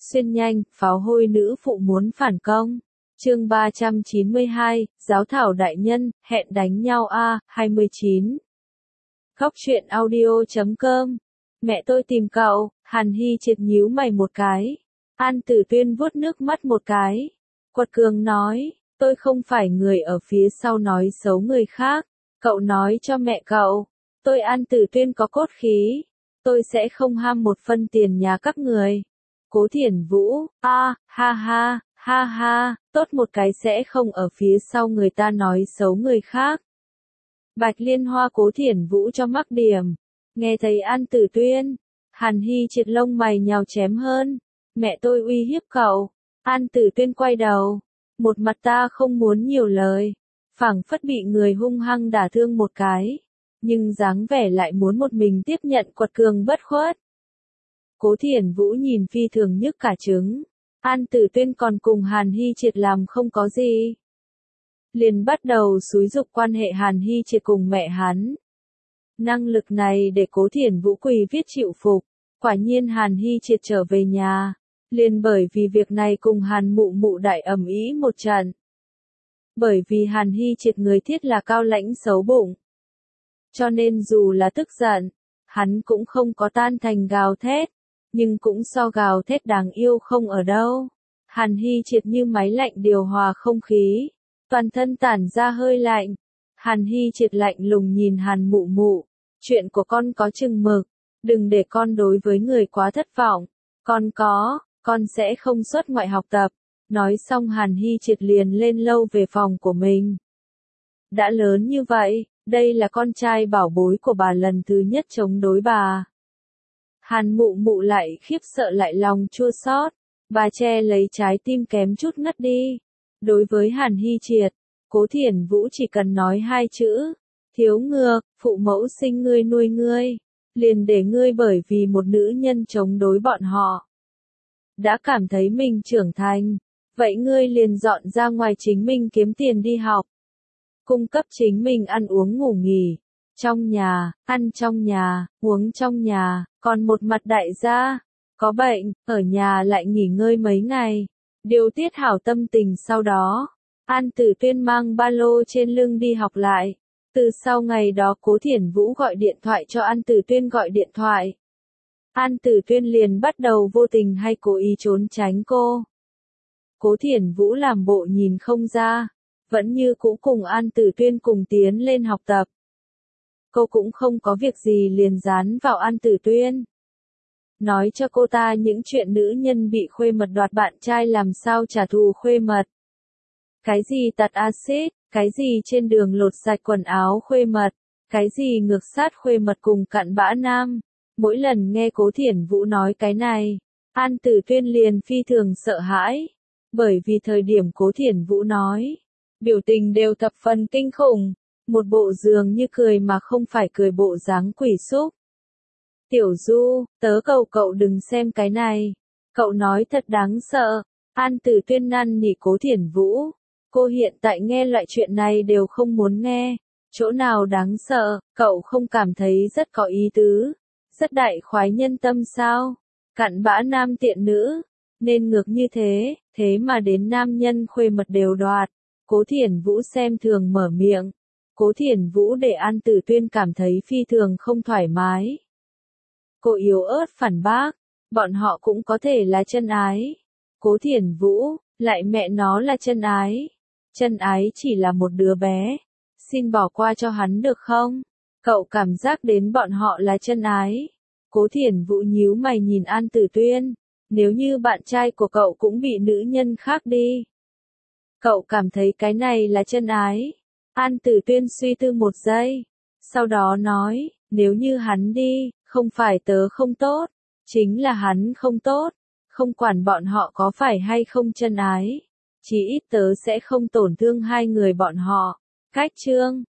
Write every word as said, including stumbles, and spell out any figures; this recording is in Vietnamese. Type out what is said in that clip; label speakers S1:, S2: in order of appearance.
S1: Xuyên nhanh, pháo hôi nữ phụ muốn phản công. Chương ba trăm chín mươi hai, Giáo thảo đại nhân, hẹn đánh nhau a, hai mươi chín. Góc truyện audio chấm com. Mẹ tôi tìm cậu, Hàn Hy triệt nhíu mày một cái. An Tử Tuyên vuốt nước mắt một cái. Quật cường nói, tôi không phải người ở phía sau nói xấu người khác. Cậu nói cho mẹ cậu, tôi An Tử Tuyên có cốt khí. Tôi sẽ không ham một phân tiền nhà các người. Cố Thiển Vũ, a, à, ha ha, ha ha, tốt một cái sẽ không ở phía sau người ta nói xấu người khác. Bạch Liên Hoa Cố Thiển Vũ cho mắc điểm. Nghe thấy An Tử Tuyên, Hàn Hy triệt lông mày nhào chém hơn. Mẹ tôi uy hiếp cậu. An Tử Tuyên quay đầu. Một mặt ta không muốn nhiều lời. Phảng phất bị người hung hăng đả thương một cái. Nhưng dáng vẻ lại muốn một mình tiếp nhận quật cường bất khuất. Cố Thiển Vũ nhìn phi thường nhức cả trứng. An Tử Tuyên còn cùng Hàn Hy triệt làm không có gì. Liền bắt đầu xúi giục quan hệ Hàn Hy triệt cùng mẹ hắn. Năng lực này để Cố Thiển Vũ quỳ viết chịu phục. Quả nhiên Hàn Hy triệt trở về nhà. Liền bởi vì việc này cùng Hàn mụ mụ đại ầm ĩ một trận. Bởi vì Hàn Hy triệt người thiết là cao lãnh xấu bụng. Cho nên dù là tức giận, hắn cũng không có tan thành gào thét. Nhưng cũng so gào thét đáng yêu không ở đâu. Hàn Hy triệt như máy lạnh điều hòa không khí. Toàn thân tản ra hơi lạnh. Hàn Hy triệt lạnh lùng nhìn Hàn mụ mụ. Chuyện của con có chừng mực. Đừng để con đối với người quá thất vọng. Con có, con sẽ không xuất ngoại học tập. Nói xong Hàn Hy triệt liền lên lâu về phòng của mình. Đã lớn như vậy, đây là con trai bảo bối của bà lần thứ nhất chống đối bà. Hàn mụ mụ lại khiếp sợ lại lòng chua xót. Bà che lấy trái tim kém chút ngất đi. Đối với Hàn Hy triệt, Cố Thiển Vũ chỉ cần nói hai chữ. Thiếu ngược, phụ mẫu sinh ngươi nuôi ngươi. Liền để ngươi bởi vì một nữ nhân chống đối bọn họ. Đã cảm thấy mình trưởng thành. Vậy ngươi liền dọn ra ngoài chính mình kiếm tiền đi học. Cung cấp chính mình ăn uống ngủ nghỉ. Trong nhà, ăn trong nhà, uống trong nhà, còn một mặt đại gia. Có bệnh, ở nhà lại nghỉ ngơi mấy ngày. Điều tiết hảo tâm tình sau đó. An Tử Tuyên mang ba lô trên lưng đi học lại. Từ sau ngày đó Cố Thiển Vũ gọi điện thoại cho An Tử Tuyên gọi điện thoại. An Tử Tuyên liền bắt đầu vô tình hay cố ý trốn tránh cô. Cố Thiển Vũ làm bộ nhìn không ra. Vẫn như cũ cùng An Tử Tuyên cùng tiến lên học tập. Cô cũng không có việc gì liền dán vào An Tử Tuyên. Nói cho cô ta những chuyện nữ nhân bị khuê mật đoạt bạn trai làm sao trả thù khuê mật. Cái gì tạt axit, cái gì trên đường lột sạch quần áo khuê mật, cái gì ngược sát khuê mật cùng cặn bã nam. Mỗi lần nghe Cố Thiển Vũ nói cái này, An Tử Tuyên liền phi thường sợ hãi. Bởi vì thời điểm Cố Thiển Vũ nói, biểu tình đều thập phần kinh khủng. Một bộ dường như cười mà không phải cười bộ dáng quỷ xúc. Tiểu Du, tớ cầu cậu đừng xem cái này. Cậu nói thật đáng sợ. An Tử Tuyên năn nỉ Cố Thiển Vũ. Cô hiện tại nghe loại chuyện này đều không muốn nghe. Chỗ nào đáng sợ, cậu không cảm thấy rất có ý tứ. Rất đại khoái nhân tâm sao? Cặn bã nam tiện nữ. Nên ngược như thế, thế mà đến nam nhân khuê mật đều đoạt. Cố Thiển Vũ xem thường mở miệng. Cố Thiển Vũ để An Tử Tuyên cảm thấy phi thường không thoải mái. Cô yếu ớt phản bác, bọn họ cũng có thể là chân ái. Cố Thiển Vũ, lại mẹ nó là chân ái. Chân ái chỉ là một đứa bé. Xin bỏ qua cho hắn được không? Cậu cảm giác đến bọn họ là chân ái. Cố Thiển Vũ nhíu mày nhìn An Tử Tuyên. Nếu như bạn trai của cậu cũng bị nữ nhân khác đi. Cậu cảm thấy cái này là chân ái. An Tử Tuyên suy tư một giây. Sau đó nói, nếu như hắn đi, không phải tớ không tốt. Chính là hắn không tốt. Không quản bọn họ có phải hay không chân ái. Chỉ ít tớ sẽ không tổn thương hai người bọn họ. Cách chương.